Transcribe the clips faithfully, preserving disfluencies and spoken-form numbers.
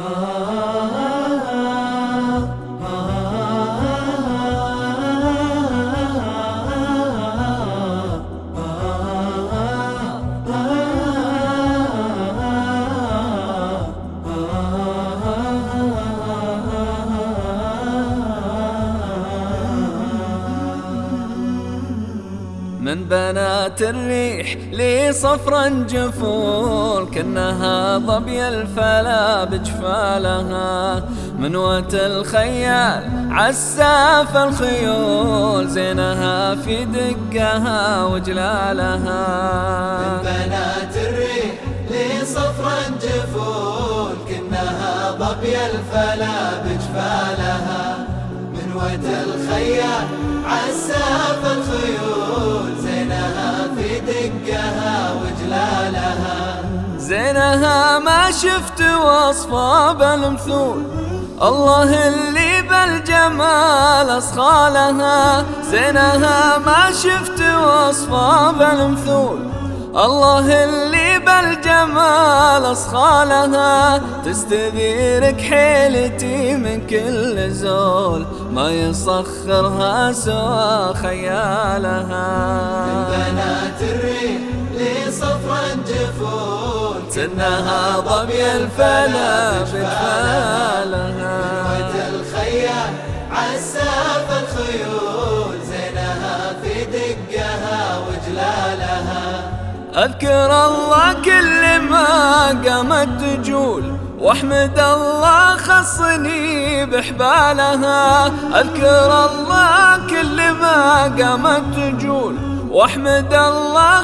من بنات الريح لي صفرا جفول، كأنها ظبي الفلا بجفالها. منوة الخيال عساف الخيول، زينها في دقها وجلالها. من بنات الريح لي صفرا جفول، كأنها ظبي الفلا بجفالها. منوة الخيال عساف الخيول، زينها في دقها وجلالها. زينها ما شفت وصفها بالمثول، الله اللي بالجمال أصخى لها. زينها ما شفت وصفها بالمثول، الله اللي بالجمال أصخى لها. تستذيرك حيلتي من كل زول، ما يصخرها سوى خيالها. من بنات الريح لي صفرا جفول، كأنها ظبي الفلا بجفالها. منوة الخيال عساف الخيول، زينها في دقها وجلالها. أذكر الله كل ما قامت تجول، واحمد الله خصني بحبالها. أذكر الله كل ما قامت تجول، واحمد الله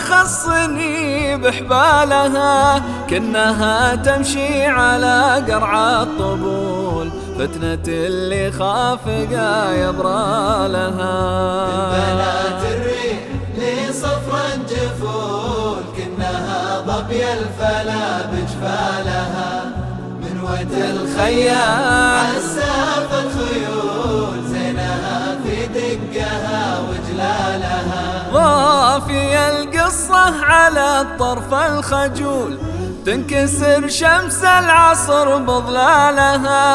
خصني بحبالها. كأنها تمشي على قرع الطبول، فتنة اللي خافقا يبرى لها. من بنات الريح لي صفرا جفول، كأنها ظبي الفلا بجفالها. منوة الخيال عساف الخيول، زينها في دقها وجلالها. ضافي القصة على الطرف الخجول، تنكسر شمس العصر بظلالها.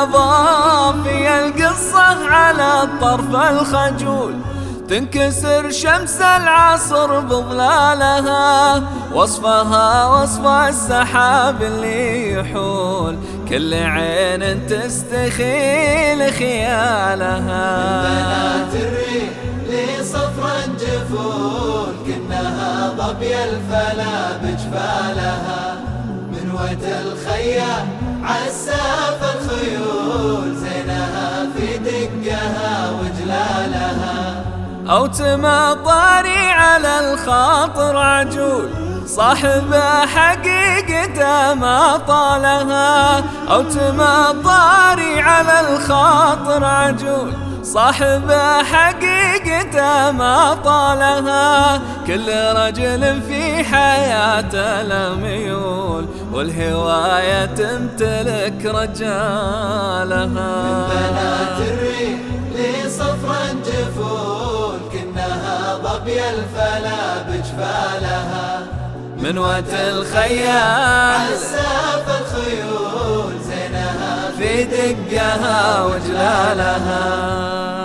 ضافي القصة على الطرف الخجول، تنكسر شمس العصر بظلالها. وصفها وصف السحاب اللي يحول، كل عين تستخيل خيالها. من بنات الريح لي صفرا جفول، كأنها ظبي الفلا بجفالها. منوة الخيال عساف الخيول، زينها في دقها وجلالها. أو تمطري على الخاطر عجول، صاحبه حقيقته ما طالها. أو تمطري على الخاطر عجول، صاحبه حقيقته ما طالها. كل رجل في حياته لميول، والهواية تمتلك رجالها. من بنات الريح لي صفرا جفول، كأنها ظبي الفلا بجفالها. منوة الخيال عساف الخيول، زينها في دقها وجلالها.